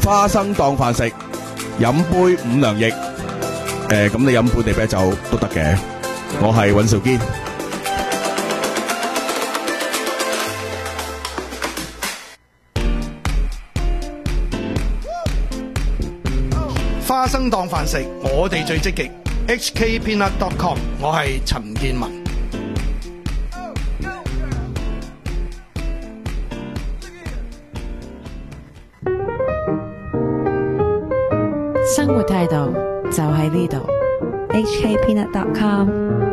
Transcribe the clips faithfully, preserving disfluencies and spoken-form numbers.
花生當飯食，飲杯五糧液。誒，咁你飲本地啤酒都得嘅。我係尹兆堅。 花生當飯食，我哋最積極。H K Peanut dot com， 我係陳建文。 生活態度就喺呢度。 H K Peanut dot com。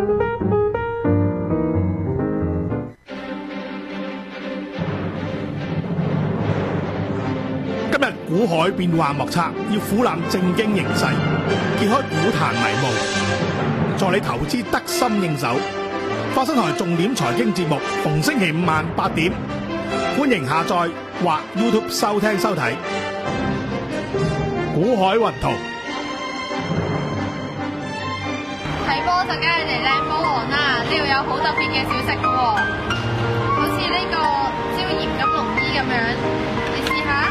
今日股海變幻莫測，要俯瞰正經形勢，揭開股壇迷霧，助你投資得心應手。花生台重點財經節目，逢星期五晚八點，歡迎下載或 YouTube 收聽收睇。股海雲圖。 睇波就梗係嚟靚波王啦！呢度有好特別嘅小食嘅喎，好似呢個椒鹽金龍衣咁樣，你試下。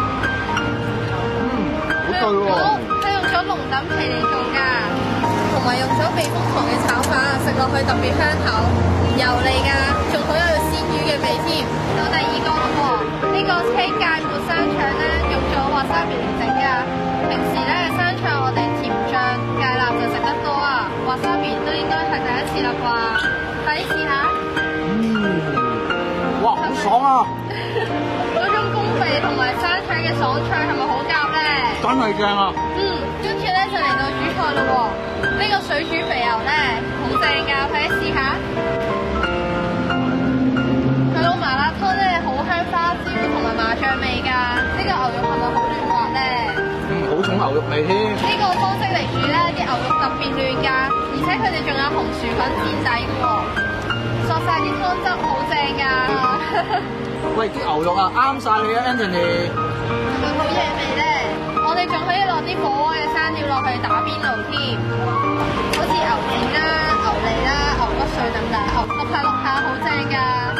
嗯，好對喎。佢用咗龍躉皮嚟做㗎，同埋用咗避風塘嘅炒法，食落去特別香口，唔油膩㗎，仲好有鮮魚嘅味添。到第二個咯喎，呢個青芥末香腸咧，用咗滑沙皮嚟整㗎。平時咧香腸我哋甜醬芥辣就食得多啊，滑沙皮都應該係第一次啦啩，快啲試下。 嗯，哇，好爽啊！ 嗰種公味同埋香腸嘅爽脆係咪好夾咧？ 真係正啊！ 嗯，跟住咧就嚟到主菜咯喎，呢個水煮肥牛咧好正㗎，快啲試下。佢攞麻辣湯咧好香花椒同埋麻醬味㗎，呢個牛肉係咪好嫩滑咧？ 嗯，好重牛肉味添。 呢個方式嚟煮咧，啲牛肉特別嫩㗎，而且佢哋仲有紅薯粉墊底嘅喎，索晒啲湯汁好正㗎。 喂，啲牛肉啊啱晒你啊 Anthony。 係咪好嘢味咧？我哋仲可以落啲火鍋嘅生料落去打邊爐添，好似牛腱啦、牛脷啦、牛骨碎等等，牛碌下碌下好正㗎。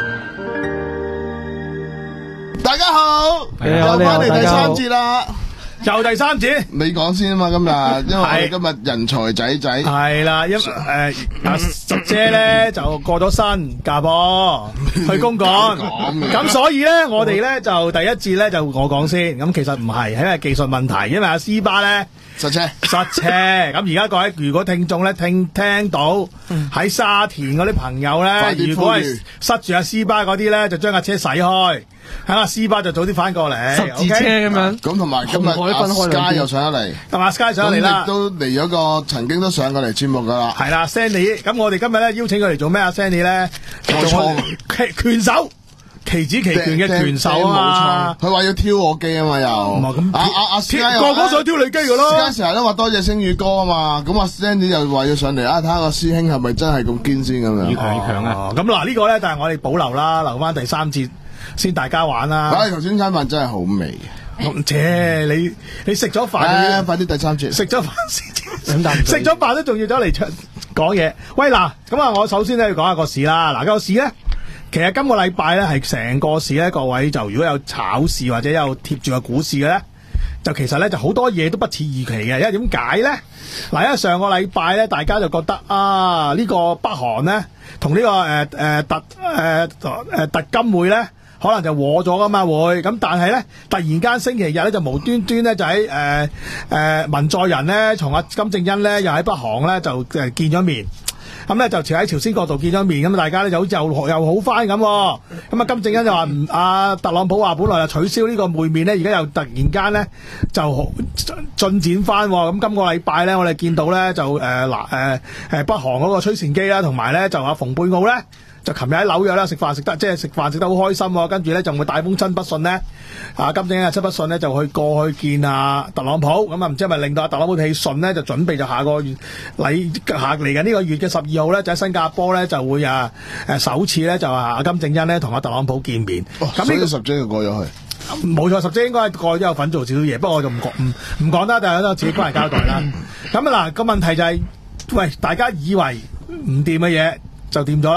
大家好，又翻嚟第三節啦。 就第三節， 你講先啊嘛，今日，因為我哋今日人才仔仔係啦，因誒阿十姐咧就過咗身嫁波去公幹，咁所以咧我哋咧就第一節咧就我講先，咁其實唔係，係因為技術問題，因為阿斯巴咧塞車塞車，咁而家各位如果聽眾咧聽聽到喺沙田嗰啲朋友咧，如果係塞住阿斯巴嗰啲咧，就將架車駛開。喺阿斯巴就早啲翻過嚟， 十字車咁樣。 咁同埋今日阿 Sky 又上咗嚟， 同埋 Sky 上咗嚟啦， 亦都嚟咗個曾經都上過嚟節目噶啦。 係啦 ，Sandy， 咁我哋今日咧邀請佢嚟做咩啊 ？Sandy 咧，做我哋拳手，旗子旗拳嘅拳手啊！ 佢話要挑我機啊嘛，又咁阿阿阿 Sky 個個想挑你機噶咯。 Sky 成日都話多謝星宇哥啊嘛，咁阿 Sandy 又話要上嚟啊，睇下個師兄係咪真係咁堅先咁樣。 越強越強啊！ 咁嗱呢個咧，但係我哋保留啦，留翻第三節。先大家玩啦！ 唉，頭先餐飯真係好味嘅。切，你你食咗飯， 快啲第三節。 食咗飯先，食咗飯都仲要走嚟出講嘢。喂嗱，咁啊，我首先咧要講下個市啦。嗱，個市咧，其實今個禮拜咧係成個市咧，各位就如果有炒市或者有貼住個股市嘅咧，就其實咧就好多嘢都不似預期嘅。因為點解咧？嗱，因為上個禮拜咧，大家就覺得啊，呢個北韓咧同呢個誒誒特誒誒特金會咧。可能就和咗噶嘛會，咁但係咧突然間星期日咧就無端端咧就喺誒誒文在寅咧同阿金正恩咧又喺北韓咧就誒見咗面，咁咧就朝喺朝鮮國度見咗面，咁大家咧就好似又又好翻咁，咁啊金正恩就話唔阿特朗普話本來就取消呢個會面咧，而家又突然間咧就進展翻，咁今個禮拜咧我哋見到咧就誒嗱誒誒北韓嗰個崔善基啦，同埋咧就阿蓬佩奧咧。就琴日喺紐約啦，食飯食得即係食飯食得好開心喎，跟住咧仲會帶封親筆信咧，啊金正恩嘅親筆信咧就去過去見啊特朗普，咁啊唔知係咪令到阿特朗普氣順咧，就準備就下個月禮下嚟緊呢個月嘅十二號咧，就喺新加坡咧就會啊誒首次咧就話阿金正恩咧同阿特朗普見面。 咁呢個十姐就過咗去， 冇錯，十姐應該過咗有份做少少嘢，不過我就唔講唔唔講得，但係我自己翻嚟交代啦。咁啊嗱個問題就係、是，喂大家以為唔掂嘅嘢就掂咗啦。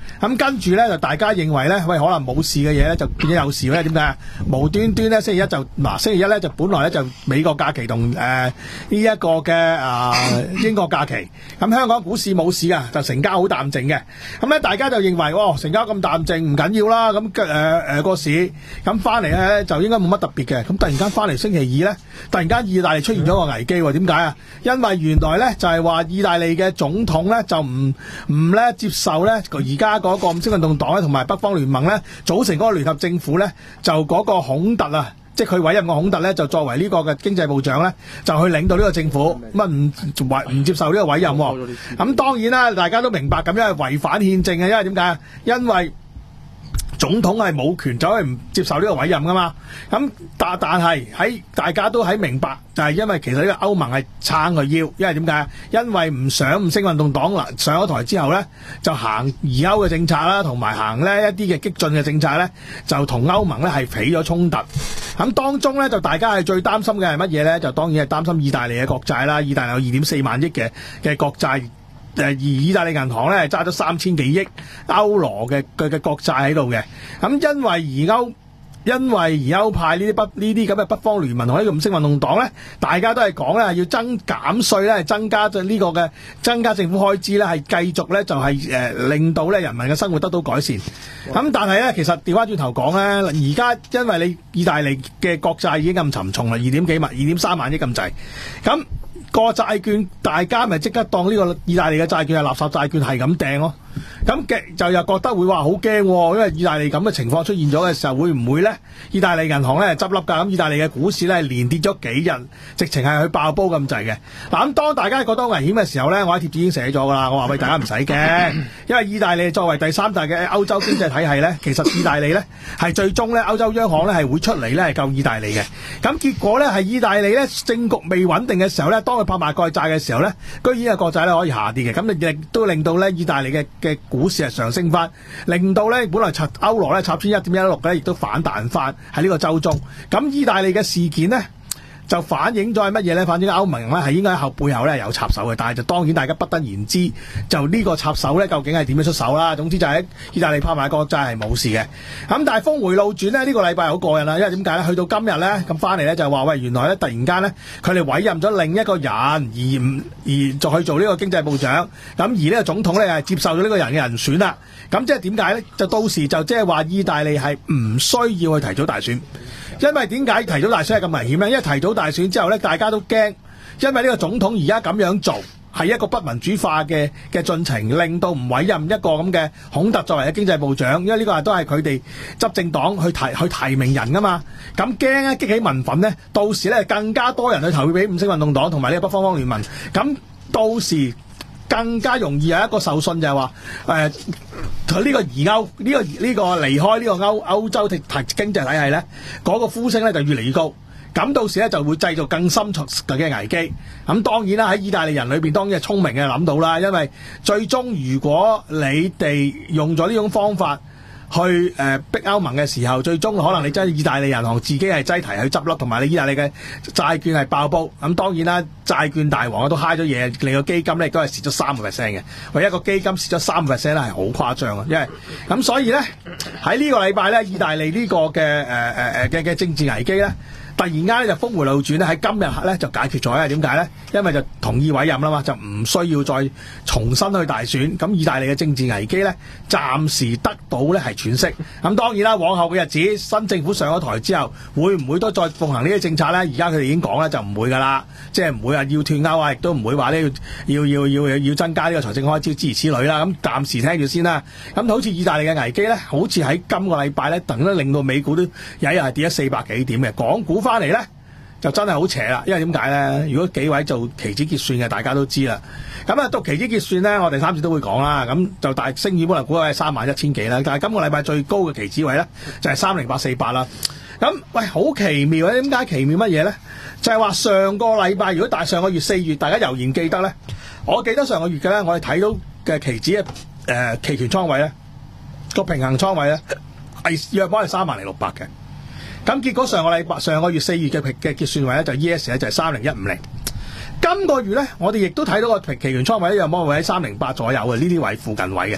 咁跟住咧就大家認為咧，喂可能冇事嘅嘢咧就變咗有事咧，點解？無端端咧星期一就嗱星期一咧就本來咧就美國假期同誒呢一個嘅啊、呃、英國假期，咁香港股市冇事啊，就成交好淡靜嘅。咁咧大家就認為哦成交咁淡靜唔緊要啦，咁誒誒個市咁翻嚟咧就應該冇乜特別嘅。咁突然間翻嚟星期二咧，突然間意大利出現咗個危機喎，點解啊？因為原來咧就係話意大利嘅總統咧就唔唔咧接受咧而家嗰個五星運動黨咧同埋北方聯盟咧組成嗰個聯合政府咧，就嗰個孔特啊，即係佢委任個孔特咧就作為呢個嘅經濟部長咧，就去領導呢個政府，咁啊唔委唔接受呢個委任喎。咁當然啦，大家都明白咁樣係違反憲政嘅，因為點解啊？因為總統係冇權走去唔接受呢個委任噶嘛，咁但但係喺大家都喺明白，就係因為其實呢個歐盟係撐佢要，因為點解？因為唔想五星運動黨嗱上咗台之後咧，就行疑歐嘅政策啦，同埋行呢一啲嘅激進嘅政策咧，就同歐盟咧係起咗衝突。咁當中咧就大家係最擔心嘅係乜嘢咧？就當然係擔心意大利嘅國債啦，意大利有二點四萬億嘅嘅國債。誒而意大利銀行咧係揸咗三千幾億歐羅嘅嘅嘅國債喺度嘅，咁因為而歐因為而歐派呢啲北呢啲咁嘅北方聯盟同呢個五星運動黨咧，大家都係講咧要增減稅咧，係增加咗呢個嘅增加政府開支咧，係繼續咧就係、是、誒、呃、令到咧人民嘅生活得到改善。咁但係咧，其實調翻轉頭講咧，而家因為你意大利嘅國債已經咁沉重啦，二點幾萬、二點三萬億咁滯，咁。個債券大家咪即刻當呢個意大利嘅債券係垃圾債券係咁掟咯，咁嘅就又覺得會話好驚喎，因為意大利咁嘅情況出現咗嘅時候，會唔會咧？意大利銀行咧係執笠㗎，咁意大利嘅股市咧係連跌咗幾日，直情係去爆煲咁滯嘅。嗱咁當大家覺得危險嘅時候咧，我喺貼紙已經寫咗㗎啦，我話喂大家唔使驚，因為意大利作為第三大嘅歐洲經濟體系咧，其實意大利咧係最終咧歐洲央行咧係會出嚟咧係救意大利嘅。咁結果咧係意大利咧政局未穩定嘅時候咧，當佢拍賣國債嘅時候咧，居然嘅國債咧可以下跌嘅，咁亦都令到咧意大利嘅嘅股市係上升翻，令到咧本來插歐羅咧插穿一點一六咧，亦都反彈翻喺呢個週中。咁意大利嘅事件呢，就反映咗係乜嘢咧？反映歐盟咧係應該喺後背後咧有插手嘅，但係就當然大家不得而知，就呢個插手咧究竟係點樣出手啦？總之就喺意大利拍賣國債係冇事嘅。咁但係峰回路轉咧，呢、這個禮拜好過癮啦，因為點解咧？去到今日咧咁翻嚟咧就係話喂，原來咧突然間咧佢哋委任咗另一個人而唔而就去做呢個經濟部長，咁而呢個總統咧係接受咗呢個人嘅人選啦。咁即係點解咧？就到時就即係話意大利係唔需要去提早大選。因為點解提早大選係咁危險咧？因為提早大選之後咧，大家都驚，因為呢個總統而家咁樣做係一個不民主化嘅嘅進程，令到唔委任一個咁嘅孔特作為嘅經濟部長，因為呢個都係佢哋執政黨去提去提名人噶嘛。咁驚咧激起民憤咧，到時咧更加多人去投票俾五星運動黨同埋呢個北方方聯盟，咁到時更加容易有一個受信就係話誒。佢呢個移歐呢、這個呢、這個離開呢個歐歐洲嘅經濟體系咧，嗰、那個呼聲咧就越嚟越高。咁到時咧就會製造更深層嘅危機。咁當然啦，喺意大利人裏邊當然係聰明嘅諗到啦，因為最終如果你哋用咗呢種方法去誒、呃、逼歐盟嘅時候，最終可能你真係意大利銀行自己係擠提去執笠，同埋你意大利嘅債券係爆煲。咁當然啦，債券大王都蝦咗嘢，你個基金咧亦都係蝕咗三個 percent 嘅。為一個基金蝕咗三個 percent 咧係好誇張啊！因為咁所以咧喺呢個禮拜咧，意大利呢個嘅誒誒誒嘅嘅政治危機咧，突然間咧就峰回路轉咧，喺今日咧就解決咗咧。點解咧？因為就同意委任啦嘛，就唔需要再重新去大選。咁意大利嘅政治危機咧，暫時得到咧係喘息。咁當然啦，往後嘅日子，新政府上咗台之後，會唔會都再奉行呢啲政策咧？而家佢哋已經講咧，就唔會噶啦，即係唔會話要脫歐啊，亦都唔會話呢要要要要要增加呢個財政開支諸如此類啦。咁暫時聽住先啦。咁好似意大利嘅危機咧，好似喺今個禮拜咧，等咧令到美股都有一日係跌咗四百幾點嘅，港股翻嚟咧就真係好邪啦。因為點解咧？如果幾位做期指結算嘅，大家都知啦。咁啊，到期指結算咧，我哋三次都會講啦。咁就大升與本來估係三萬一千幾啦，但係今個禮拜最高嘅期指位咧就係三零八四八啦。咁喂，好奇妙咧！點解奇妙乜嘢咧？就係話上個禮拜，如果大上個月四月，大家悠然記得咧，我記得上個月嘅咧，我哋睇到嘅期指嘅誒期權倉位咧，個平衡倉位咧係約莫係三萬零六百嘅。咁結果上個禮拜上個月四月嘅嘅結算位咧就 E S 咧就係三零一五零。今個月咧，我哋亦都睇到個期權倉位咧，約莫會喺三零八左右嘅呢啲位附近位嘅。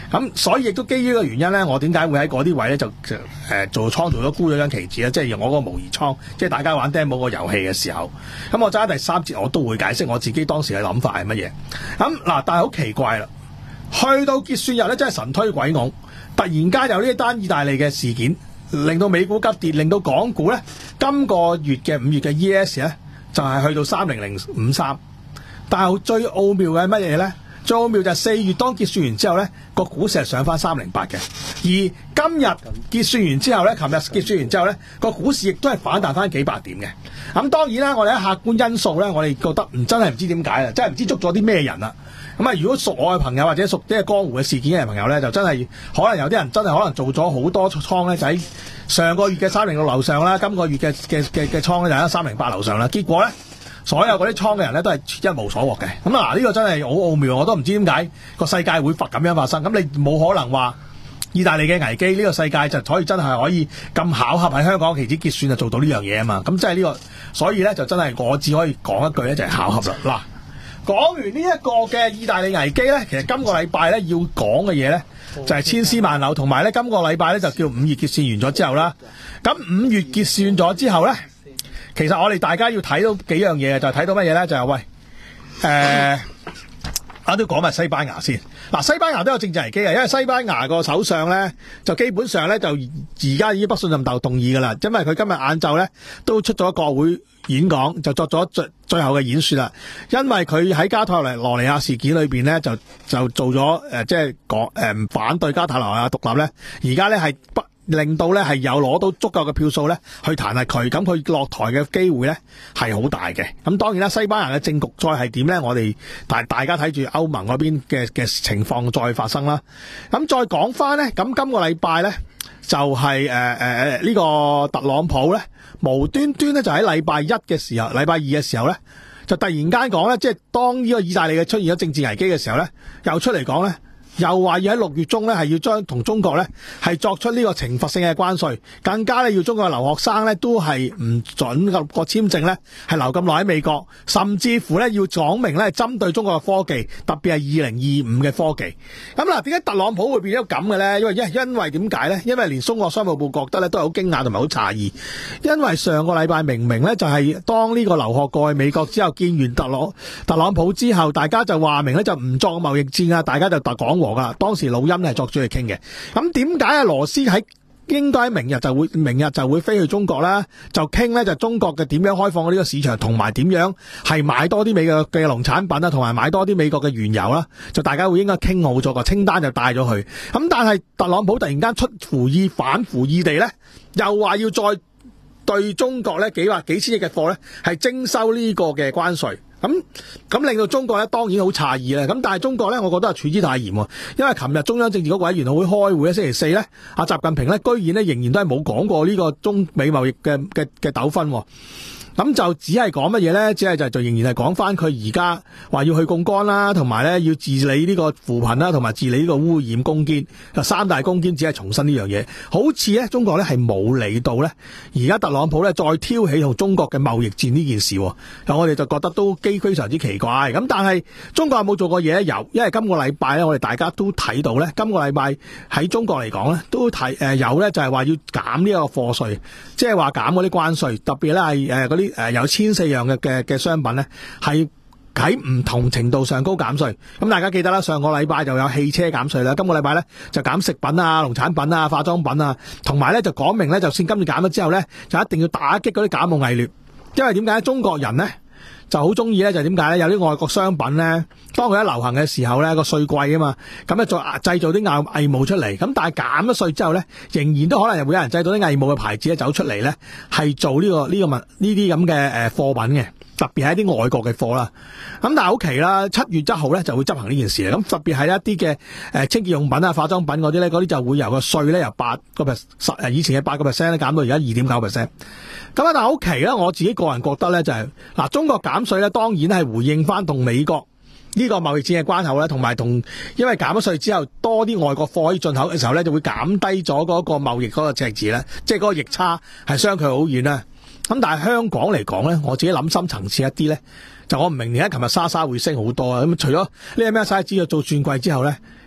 咁所以亦都基於呢個原因咧，我點解會喺嗰啲位咧就誒、呃、做倉做咗沽咗張期指咧？即係用我嗰個模擬倉，即係大家玩 demo 個遊戲嘅時候。咁我揸第三節我都會解釋我自己當時嘅諗法係乜嘢。咁嗱，但係好奇怪啦，去到結算日咧，真係神推鬼拱，突然間有呢一單意大利嘅事件，令到美股急跌，令到港股咧今個月嘅五月嘅 E S 咧就係、是、去到三零零五三。但係最奧妙嘅係乜嘢咧？最奧妙就係四月當結算完之後咧，個股市係上翻三零八嘅。而今日結算完之後咧，琴日結算完之後咧，個股市亦都係反彈翻幾百點嘅。咁當然啦，我哋喺客觀因素咧，我哋覺得唔真係唔知點解啦，真係唔知捉咗啲咩人啦。咁啊，如果熟我嘅朋友或者熟啲係江湖嘅事件嘅朋友咧，就真係可能有啲人真係可能做咗好多倉咧，就喺上個月嘅三零六樓上啦，今個月嘅嘅嘅嘅倉咧就喺三零八樓上啦。結果咧，所有嗰啲倉嘅人咧都係一無所獲嘅。咁啊，呢個真係好奧妙，我都唔知點解個世界會發咁樣發生。咁你冇可能話意大利嘅危機，呢個世界就可以真係可以咁巧合喺香港期指結算就做到呢樣嘢啊嘛。咁即係呢個，所以咧就真係我只可以講一句咧，就係巧合啦。嗱。講完呢一個嘅意大利危機咧，其實今個禮拜咧要講嘅嘢咧就係千絲萬縷，同埋咧今個禮拜咧就叫五月結算完咗之後啦。咁五月結算咗之後咧，其實我哋大家要睇到幾樣嘢，就係睇到乜嘢咧？就係、是、喂，誒、呃，我都講埋西班牙先。嗱，西班牙都有政治危機啊，因為西班牙個首相咧就基本上咧就而家已經不信任投動議噶啦，因為佢今日晏晝咧都出咗國會演講，就作咗最最後嘅演說啦。因為佢喺加泰羅尼亞事件裏邊咧，就就做咗誒，即係講誒反對加泰羅尼亞獨立咧。而家咧係不令到咧係有攞到足夠嘅票數咧去彈劾佢，咁佢落台嘅機會咧係好大嘅。咁當然啦，西班牙嘅政局再係點咧，我哋大大家睇住歐盟嗰邊嘅嘅情況再發生啦。咁再講翻咧，咁今個禮拜咧就係誒誒呢個特朗普咧無端端咧就喺禮拜一嘅時候，禮拜二嘅時候咧就突然間講咧，即係當呢個意大利嘅出現咗政治危機嘅時候咧，又出嚟講咧。又話要喺六月中咧，係要將同中國咧係作出呢個懲罰性嘅關稅，更加咧要中國嘅留學生咧都係唔準個個簽證咧係留咁耐喺美國，甚至乎咧要講明咧針對中國嘅科技，特別係二零二五嘅科技。咁嗱，點解特朗普會變咗咁嘅咧？因為因因為點解咧？因為連中國商務部覺得咧都係好驚訝同埋好詫異，因為上個禮拜明明咧就係當呢個留學過去美國之後，見完特朗特朗普之後，大家就話明咧就唔作貿易戰啊，大家就特講。當時老陰係作主嚟傾嘅，咁點解阿羅斯喺應該明日就會明日就會飛去中國啦？就傾咧就中國嘅點樣開放呢個市場，同埋點樣係買多啲美國嘅農產品啦，同埋買多啲美國嘅原油啦，就大家會應該傾好咗個清單就帶咗去。咁但係特朗普突然間出乎意反乎意地咧，又話要再對中國咧幾百幾千億嘅貨咧係徵收呢個嘅關稅。咁咁令到中國咧當然好詫異啦，咁但係中國咧，我覺得係處之太嚴喎，因為琴日中央政治局委員會開會咧，星期四咧，阿習近平咧居然咧仍然都係冇講過呢個中美貿易嘅嘅嘅糾紛喎。咁就只係講乜嘢咧？只係就就仍然係講翻佢而家話要去槓桿啦，同埋咧要治理呢個扶貧啦，同埋治理呢個污染攻堅，三大攻堅只係重申呢樣嘢。好似咧中國咧係冇理到咧，而家特朗普咧再挑起同中國嘅貿易戰呢件事，我哋就覺得都幾非常之奇怪。咁但係中國有冇做過嘢咧？有，因為今個禮拜咧，我哋大家都睇到咧，今個禮拜喺中國嚟講咧，都睇誒有咧就係話要減呢個課稅，即係話減嗰啲關稅，特別咧係誒嗰啲。誒，有千四樣嘅嘅嘅商品咧，係喺唔同程度上高減稅。咁大家記得啦，上個禮拜就有汽車減稅啦，今個禮拜咧就減食品啊、農產品啊、化妝品啊，同埋咧就講明咧，就算今次減咗之後咧，就一定要打擊嗰啲假冒偽劣。因為點解中國人咧就好中意咧？就點解咧？有啲外國商品咧，當佢一流行嘅時候咧，個稅貴啊嘛，咁咧再製造啲偽偽冒出嚟。咁但係減咗稅之後咧，仍然都可能又會有人製造啲偽冒嘅牌子咧走出嚟咧，係做呢、這個呢、這個物呢啲咁嘅誒貨品嘅，特別係一啲外國嘅貨啦。咁但係好奇啦，七月一號咧就會執行呢件事。咁特別係一啲嘅誒清潔用品啊、化妝品嗰啲咧，嗰啲就會由個稅咧由八個 percent 誒以前嘅八個 percent 咧減到而家二點九 percent。咁啊，但係好奇啦，我自己個人覺得咧就係、是、嗱，中國減稅咧當然係回應翻同美國呢個貿易戰嘅關口咧，同埋同因為減咗稅之後多啲外國貨可以進口嘅時候咧，就會減低咗嗰個貿易嗰個赤字咧，即係嗰個逆差係相距好遠啦。咁但係香港嚟講咧，我自己諗深層次一啲咧，就我唔明點解琴日莎莎會升好多啊！咁除咗呢個咩莎知道做轉季之後咧，咁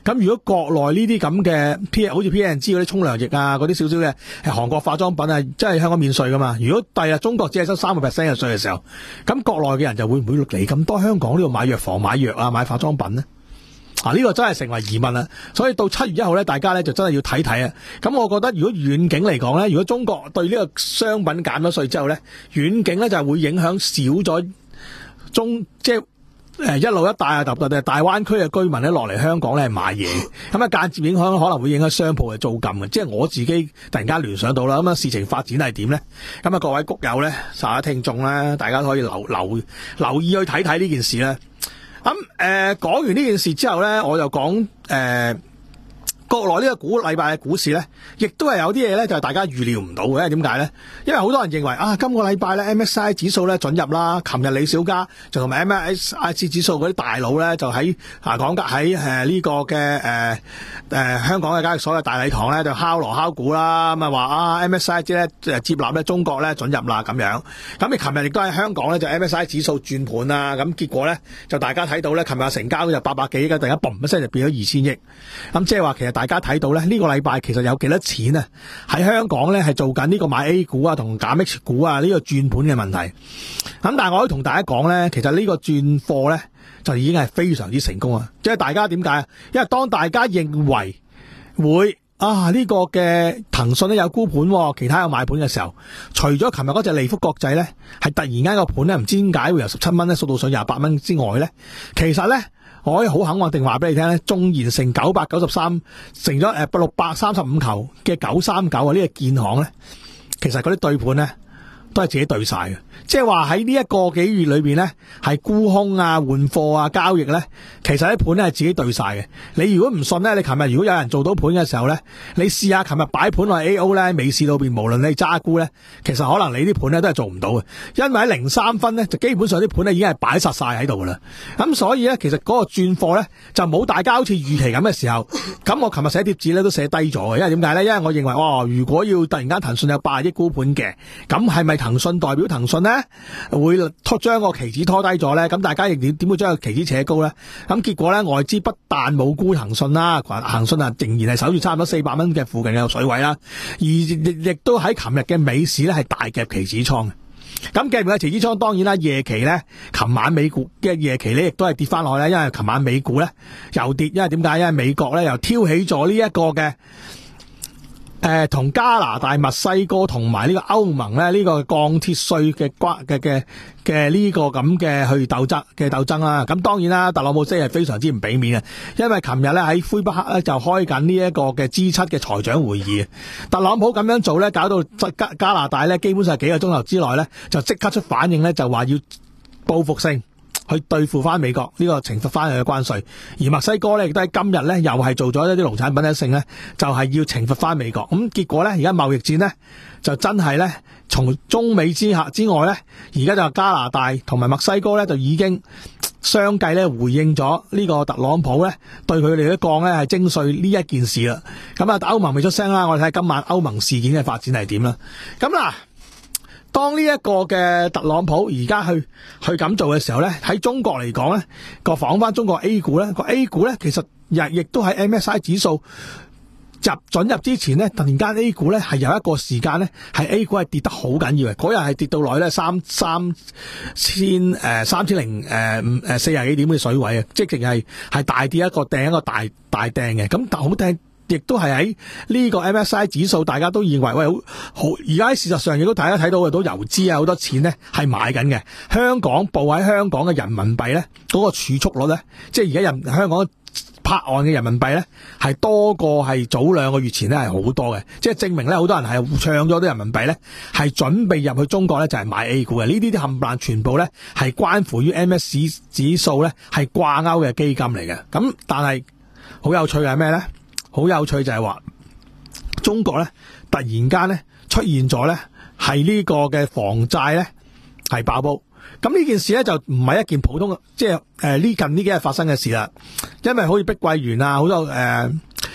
咁如果國內呢啲咁嘅 P 好似 P N G 嗰啲沖涼液啊，嗰啲少少嘅係韓國化妝品啊，即係香港免稅噶嘛。如果第日中國只係收三個 percent 嘅稅嘅時候，咁國內嘅人就會唔會嚟咁多香港呢度買藥房、買藥啊、買化妝品呢？啊！呢、這個真係成為疑問啦，所以到七月一號咧，大家咧就真係要睇睇啊。咁我覺得如果遠景嚟講咧，如果中國對呢個商品減咗稅之後咧，遠景咧就係會影響少咗中即係誒一路一帶啊，特別係大灣區嘅居民咧落嚟香港咧買嘢，咁啊間接影響可能會影響商鋪嘅租金嘅。即係我自己突然間聯想到啦，咁啊事情發展係點咧？咁啊各位谷友咧，稍下聽眾咧，大家可以留留留意去睇睇呢件事咧。咁誒講完呢件事之後咧，我就講誒、呃、國內呢個股禮拜嘅股市咧，亦都係有啲嘢咧，就係大家預料唔到嘅。因為點解咧？因為好多人認為啊，今個禮拜咧 M S C I 指數咧准入啦。琴日李小加就同埋 M S C I 指數嗰啲大佬咧，就喺啊講緊喺誒呢個嘅誒誒香港嘅交易所嘅大禮堂咧，就敲鑼敲鼓啦，咁啊話啊 M S C I 咧誒接納咧中國咧准入啦咁樣。咁你琴日亦都喺香港咧就 M S C I 指數轉盤啦，咁結果咧就大家睇到咧，琴日成交就八百幾億，突然間嘣一聲就變咗二千億。咁即係話其實大家睇到咧，呢個禮拜其實有幾多錢啊？喺香港咧係做緊呢個買 A 股啊同減 H 股啊呢個轉盤嘅問題。咁但係我可以同大家講咧，其實呢個轉貨咧就已經係非常之成功啊！即係大家點解啊？因為當大家認為會啊呢個嘅騰訊咧有沽盤，其他有買盤嘅時候，除咗琴日嗰隻利福國際咧係突然間個盤咧唔知點解會由十七蚊咧縮到上廿八蚊之外咧，其實咧我可以好肯定話俾你聽咧，縱然成九百九十三成咗誒六百三十五球嘅九三九啊呢個建行咧，其實嗰啲對盤咧都係自己對晒嘅。即係話喺呢一個幾月裏邊咧，係沽空啊、換貨啊、交易咧，其實啲盤咧係自己對晒嘅。你如果唔信咧，你琴日如果有人做到盤嘅時候咧，你試下琴日擺盤落 A O 咧，美市裏邊無論你揸沽咧，其實可能你啲盤咧都係做唔到嘅，因為喺零三分咧就基本上啲盤咧已經係擺實晒喺度噶啦。咁所以咧，其實嗰個轉貨咧就冇大家好似預期咁嘅時候。咁我琴日寫貼紙咧都寫低咗嘅，因為點解咧？因為我認為哦，如果要突然間騰訊有八十億沽盤嘅，咁係咪騰訊代表騰訊咧？會拖將個期指拖低咗咧，咁大家亦點點會將個期指扯高咧？咁結果咧，外資不但冇沽騰訊啦，騰訊啊仍然係守住差唔多四百蚊嘅附近嘅水位啦，而亦亦都喺琴日嘅美市咧係大夾期指倉嘅。咁夾嘅期指倉當然啦，夜期咧，琴晚美股嘅夜期咧亦都係跌翻落去咧，因為琴晚美股咧又跌，因為點解？因為美國咧又挑起咗呢一個嘅。誒，同、呃、加拿大、墨西哥同埋呢個歐盟咧，呢、這個鋼鐵稅嘅關嘅嘅嘅呢個咁嘅去鬥爭嘅鬥爭啦。咁當然啦，特朗普真係非常之唔俾面啊，因為琴日咧喺魁北克咧就開緊呢一個嘅 G 七嘅財長會議。特朗普咁樣做咧，搞到加加拿大咧，基本上幾個鐘頭之內咧就即刻出反應咧，就話要報復性去對付翻美國呢個懲罰翻佢嘅關稅，而墨西哥咧亦都喺今日咧又係做咗一啲農產品一性咧，就係要懲罰翻美國。咁結果咧，而家貿易戰咧就真係咧，從中美之下之外咧，而家就加拿大同埋墨西哥咧就已經相繼咧回應咗呢個特朗普咧對佢哋嘅降咧係徵稅呢一件事啦。咁啊，歐盟未出聲啦，我哋睇下今晚歐盟事件嘅發展係點啦。咁嗱。當呢一個嘅特朗普而家去去咁做嘅時候咧，喺中國嚟講咧，個仿翻中國 A 股咧，個 A 股咧其實亦亦都喺 M S C I 指數入准入之前咧，突然間 A 股咧係有一個時間咧係 A 股係跌得好緊要嘅，嗰日係跌到落去咧三三千誒三千零誒五誒四廿幾點嘅水位啊，即係淨係係大跌一個掟一個大大掟嘅，咁但好掟。亦都係喺呢個 M S C I 指數，大家都認為喂好好，而家喺事實上亦都大家睇到嘅，都游資啊好多錢咧係買緊嘅。香港報喺香港嘅人民幣咧，嗰個儲蓄率咧，即係而家人香港拍岸嘅人民幣咧，係多過係早兩個月前咧係好多嘅，即係證明咧好多人係唱咗啲人民幣咧，係準備入去中國咧就係買 A 股嘅。呢啲啲冚唪唥全部咧係關乎於 M S C I 指數咧係掛鈎嘅基金嚟嘅。咁但係好有趣嘅係咩咧？好有趣就係話，中國咧突然間咧出現咗咧係呢個嘅房債咧係爆煲，咁呢件事咧就唔係一件普通嘅，即係誒呢近呢幾日發生嘅事啦。因為好似碧桂園啊，好多誒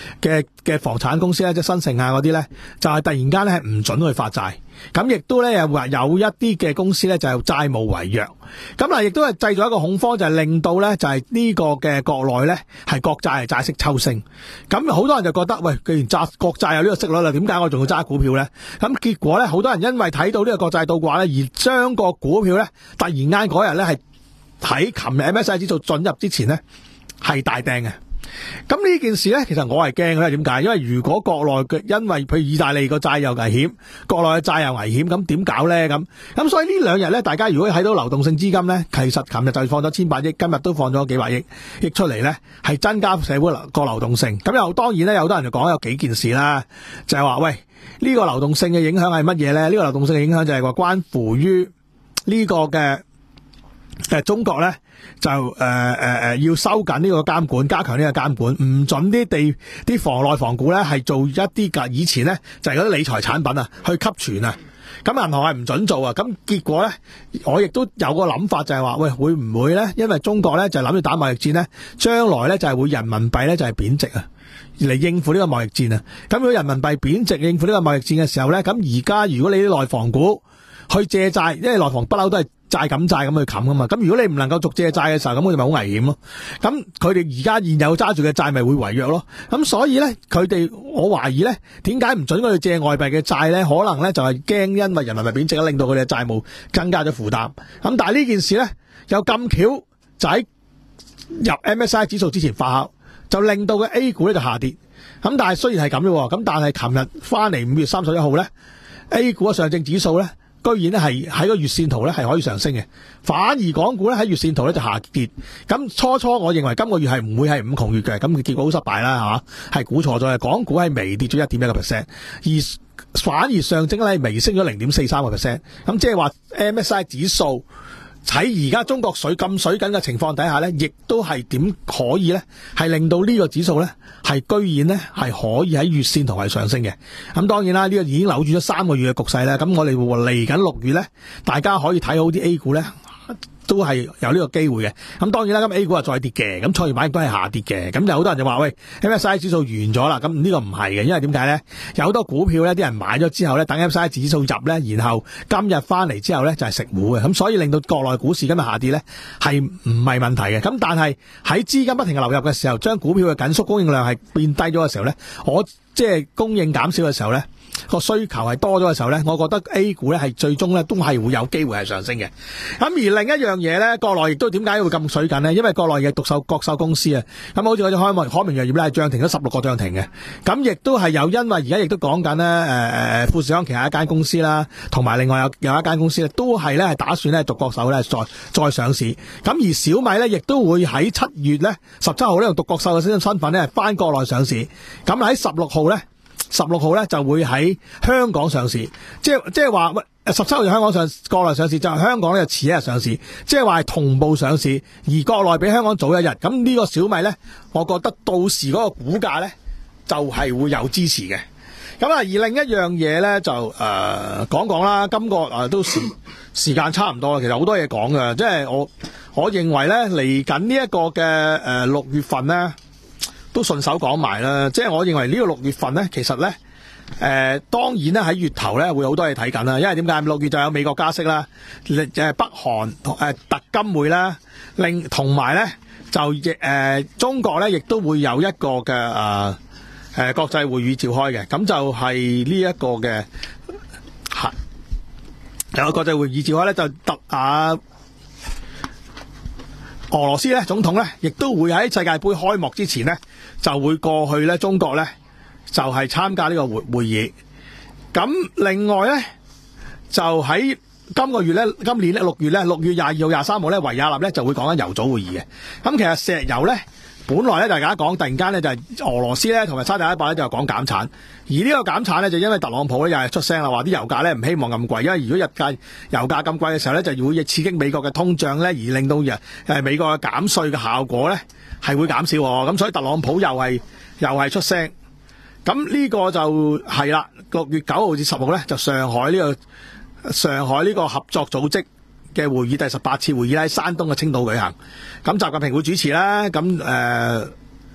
嘅嘅房產公司咧，即係新城啊嗰啲咧，就係突然間咧係唔准去發債。咁亦都咧又話有一啲嘅公司咧就係債務違約，咁啊亦都係製造一個恐慌，就係令到咧就係呢個嘅國內咧係國債係債息抽升，咁好多人就覺得喂，既然揸國債有呢個息率啦，點解我仲要揸股票咧？咁結果咧好多人因為睇到呢個國債倒掛咧，而將個股票咧突然間嗰日咧係喺琴日 M S C I 指數進入之前咧係大掟嘅。咁呢件事咧，其實我係驚嘅咧。點解？因為如果國內嘅，因為譬如意大利個債又危險，國內嘅債又危險，咁點搞咧？咁咁所以呢兩日咧，大家如果睇到流動性資金咧，其實琴日就放咗千百億，今日都放咗幾百億億出嚟咧，係增加社會個流動性。咁又當然咧，有好多人就講有幾件事啦，就係話喂，呢個流動性嘅影響係乜嘢咧？呢個流動性嘅影響就係話關乎於呢個嘅誒中國咧。就誒誒誒要收緊呢個監管，加強呢個監管，唔准啲地啲房內房股咧係做一啲嘅以前咧就係嗰啲理財產品啊，去吸存啊。咁銀行係唔准做啊。咁結果咧，我亦都有個諗法就係話，喂，會唔會咧？因為中國咧就諗住打貿易戰咧，將來咧就係會人民幣咧就係貶值啊，嚟應付呢個貿易戰啊。咁如果人民幣貶值應付呢個貿易戰嘅時候咧，咁而家如果你啲內房股去借債，因為內房不嬲都係債冚債咁去冚噶嘛，咁如果你唔能夠續借債嘅時候，咁佢哋咪好危險咯。咁佢哋而家現有揸住嘅債咪會違約咯。咁所以咧，佢哋我懷疑咧，點解唔准佢哋借外幣嘅債咧？可能咧就係驚因為人民幣貶值令到佢哋嘅債務增加咗負擔。咁但係呢件事咧，有咁巧就喺入 M S C I 指數之前發酵，就令到個 A 股咧就下跌。咁但係雖然係咁啫，咁但係琴日翻嚟五月三十一號咧 ，A 股嘅上證指數咧，居然咧係喺個月線圖咧係可以上升嘅，反而港股咧喺月線圖咧就下跌。咁初初我認為今個月係唔會係五窮月嘅，咁結果好失敗啦，係嘛？係估錯咗嘅，港股係微跌咗一點一個 percent，而反而上證咧係微升咗零點四三個 percent。咁即係話 M S C I 指數喺而家中國水咁水緊嘅情況底下咧，亦都係點可以咧係令到呢個指數咧係居然咧係可以喺月線圖係上升嘅。咁當然啦，呢個已經扭轉咗三個月嘅局勢咧。咁我哋嚟緊六月咧，大家可以睇好啲 A 股咧，都係有呢個機會嘅。咁當然啦，咁 A 股係再跌嘅，咁創業板亦都係下跌嘅。咁有好多人就話喂 ，M S C I 指數完咗啦。咁呢個唔係嘅，因為點解咧？有好多股票咧，啲人買咗之後咧，等 M S C I 指數入咧，然後今日翻嚟之後咧就係食糊嘅。咁所以令到國內股市今日下跌咧係唔係問題嘅。咁但係喺資金不停嘅流入嘅時候，將股票嘅緊縮供應量係變低咗嘅時候咧，我即係供應減少嘅時候咧，個需求係多咗嘅時候咧，我覺得 A 股咧係最終咧都係會有機會係上升嘅。咁而另一樣嘢咧，國內亦都點解會咁水緊呢？因為國內嘅獨秀國秀公司啊，咁好似嗰隻開明開明藥業咧係漲停咗十六個漲停嘅。咁亦都係有因為而家亦都講緊咧，誒、呃、誒富士康旗下一間公司啦，同埋另外有有一間公司咧，都係咧係打算咧獨角獸咧再再上市。咁而小米咧亦都會喺七月咧十七號呢用獨角獸嘅身份咧翻國內上市。咁喺十六號咧。十六號咧就會喺香港上市，即係即係話喂，十七號就香港上國內上市，就係香港咧就遲一日上市，即係話係同步上市，而國內比香港早一日。咁呢個小米咧，我覺得到時嗰個股價咧就係、是、會有支持嘅。咁啊，而另一樣嘢咧就誒、呃、講講啦，今個誒、呃、都時時間差唔多啦，其實好多嘢講嘅，即係我我認為咧嚟緊呢一個嘅誒六月份咧。都順手講埋啦，即係我認為呢個六月份咧，其實咧，誒、呃、當然咧喺月頭咧會好多嘢睇緊啦，因為點解六月就有美國加息啦，誒北韓誒、呃、特金會啦，另同埋咧就亦誒、呃、中國咧亦都會有一個嘅誒誒國際會議召開嘅，咁就係呢一個嘅係有個國際會議召開咧，就特啊。俄羅斯咧總統咧，亦都會喺世界盃開幕之前咧，就會過去咧中國咧，就係參加呢個會會議。咁另外咧，就喺今個月咧，今年咧六月咧，六月廿二號、廿三號咧，維也納咧就會講緊油組會議嘅。咁其實石油咧，本來咧大家講，突然間咧就係俄羅斯咧同埋沙特阿拉伯咧就講減產，而呢個減產咧就因為特朗普咧又係出聲啦，話啲油價咧唔希望咁貴，因為如果日價油價咁貴嘅時候咧，就會刺激美國嘅通脹咧，而令到誒美國嘅減稅嘅效果咧係會減少，咁所以特朗普又係又係出聲，咁呢個就係啦，六月九號至十號咧就上海呢個上海呢個合作組織嘅會議，第十八次會議喺山東嘅青島舉行，咁習近平會主持啦，咁誒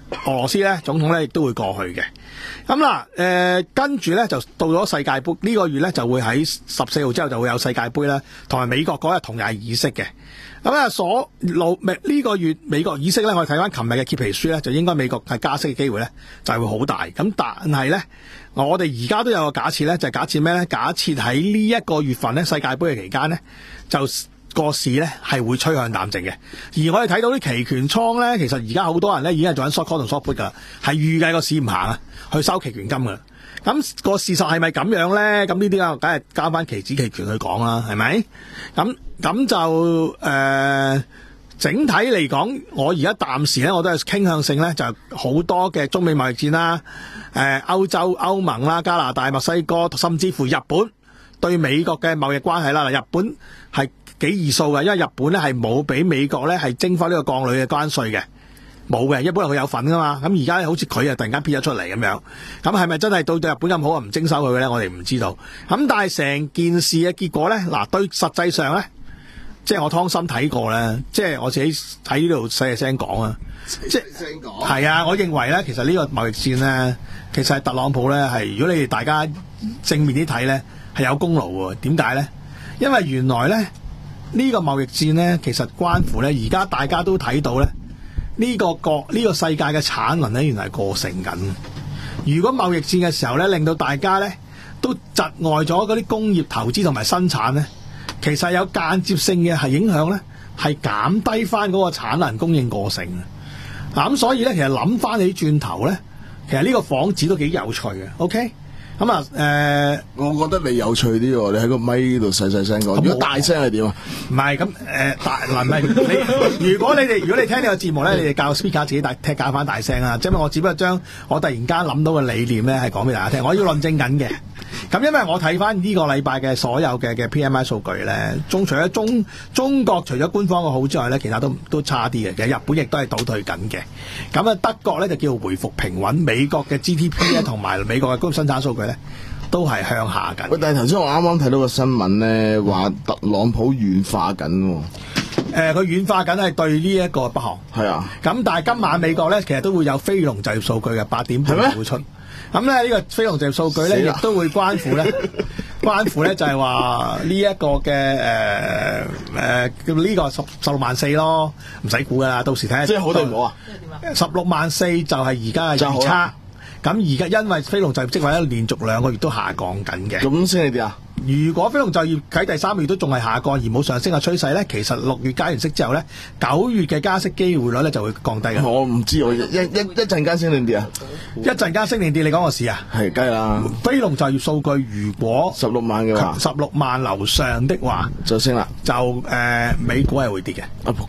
俄羅斯咧總統咧亦都會過去嘅。咁嗱，誒跟住咧就到咗世界盃呢、這個月咧就會喺十四號之後就會有世界盃啦，同埋美國嗰日同日係議息嘅。咁啊，所路呢個月美國議息咧，我哋睇翻琴日嘅揭皮書咧，就應該美國係加息嘅機會咧就係會好大。咁但係咧，我哋而家都有個假設咧，就係、是、假設咩咧？假設喺呢一個月份咧世界盃嘅期間咧，就個市咧係會趨向淡靜嘅。而我哋睇到啲期權倉咧，其實而家好多人咧已經係做緊 short call 同 short put 噶啦，係預計個市唔行啊，去收期權金噶啦。咁、那個事實係咪咁樣咧？咁呢啲啊，梗係交翻期指期權去講啦，係咪？咁咁就誒、呃，整體嚟講，我而家暫時咧，我都係傾向性咧，就好多嘅中美貿易戰啦，誒、呃，歐洲、歐盟啦、加拿大、墨西哥，甚至乎日本對美國嘅貿易關係啦。嗱，日本係幾異數嘅，因為日本咧係冇俾美國咧係徵翻呢個鋼鋁嘅關稅嘅。冇嘅，一般人佢有份噶嘛。咁而家好似佢啊突然間撇咗出嚟咁樣，咁係咪真係到對日本咁好啊？唔徵收佢嘅咧，我哋唔知道。咁但係成件事嘅結果咧，嗱對實際上咧，即係我湯心睇過咧，即係我自己喺呢度細細聲講啊，即係係啊，我認為咧，其實呢個貿易戰咧，其實係特朗普咧係，如果你哋大家正面啲睇咧，係有功勞喎。點解咧？因為原來咧呢個貿易戰咧，其實關乎咧，而家大家都睇到咧。呢、這個國呢、這個世界嘅產能咧，原來係過剩緊。如果貿易戰嘅時候咧，令到大家咧都窒礙咗嗰啲工業投資同埋生產咧，其實有間接性嘅係影響咧，係減低翻嗰個產能供應過剩啊。嗱咁所以咧，其實諗翻起轉頭咧，其實呢個幌子都幾有趣嘅。OK。咁啊，誒， 我覺得你有趣啲喎，你喺個咪度細細聲講。如果大聲係點啊？ 唔係咁誒，大嗱唔係你。如果你哋如果你聽呢個節目咧，你哋教 speaker 自己大聽教翻大聲啊！即係我只不過將我突然間諗到嘅理念咧，係講俾大家聽。我要論證緊嘅。咁因為我睇翻呢個禮拜嘅所有嘅嘅 P M I 數據咧，中除咗中中國除咗官方嘅好之外咧，其他都都差啲嘅。其實日本亦都係倒退緊嘅。咁啊，德國咧就叫回復平穩，美國嘅 G D P 咧同埋美國嘅工業生產數據咧都係向下緊。 喂，但係頭先我啱啱睇到個新聞咧，話特朗普軟化緊喎。 誒，佢軟化緊係對呢一個北韓。係啊。咁但係今晚美國咧，其實都會有非農就業數據嘅八點半會出。咁咧呢個非農就業數據咧，亦都會關乎咧，關乎咧就係話呢一個嘅誒誒叫呢個十十六萬四咯，唔使估噶啦，到時睇下。即係好定唔好啊？十六萬四就係而家嘅預測。咁而家因為非農就業職位咧連續兩個月都下降緊嘅。咁先係點啊？如果非農就業喺第三個月都仲係下降而冇上升嘅趨勢咧，其實六月加完息之後咧，九月嘅加息機會率咧就會降低嘅。我唔知我一一一陣間升定跌啊？一陣間升定跌，你講個事啊？係，梗係啦。非農就業數據如果十六萬嘅話，十六萬樓上的話就升啦，就誒、呃、美股係會跌嘅。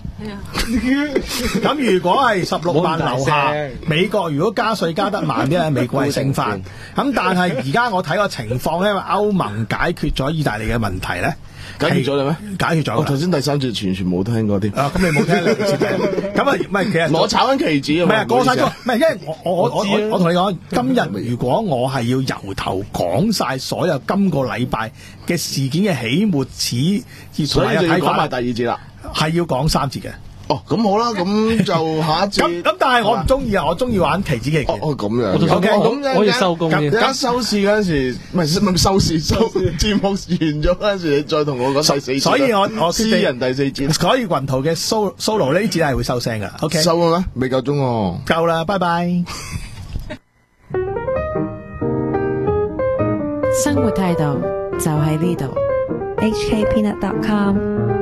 咁如果係十六萬樓下，美國如果加稅加得慢啲咧，美股係升翻。咁但係而家我睇個情況咧，因為歐盟解決咗意大利嘅問題咧，解決咗啦咩？解決咗。我頭先第三節完全冇聽過添。啊，咁你冇聽兩節嘅。咁啊，唔係其實我炒緊期指啊。唔係啊，過晒咗。唔係，因為我我我我我我同你講，今日如果我係要由頭講晒所有今個禮拜嘅事件嘅起末始，所以就要講埋第二節啦。係要講三節嘅。哦，咁好啦，咁就下一節。咁咁，但係我唔中意啊，我中意玩期指期權。哦，咁樣。O K，咁可以收工嘅。而家收市嗰陣時，唔係唔係收市收節目完咗嗰陣時，你再同我講第四節。所以我我私人第四節。所以雲圖嘅 solo solo 呢節係會收聲噶。O K。收啦咩？未夠鐘喎。夠啦，拜拜。 生活態度就喺呢度。 H K Peanut dot com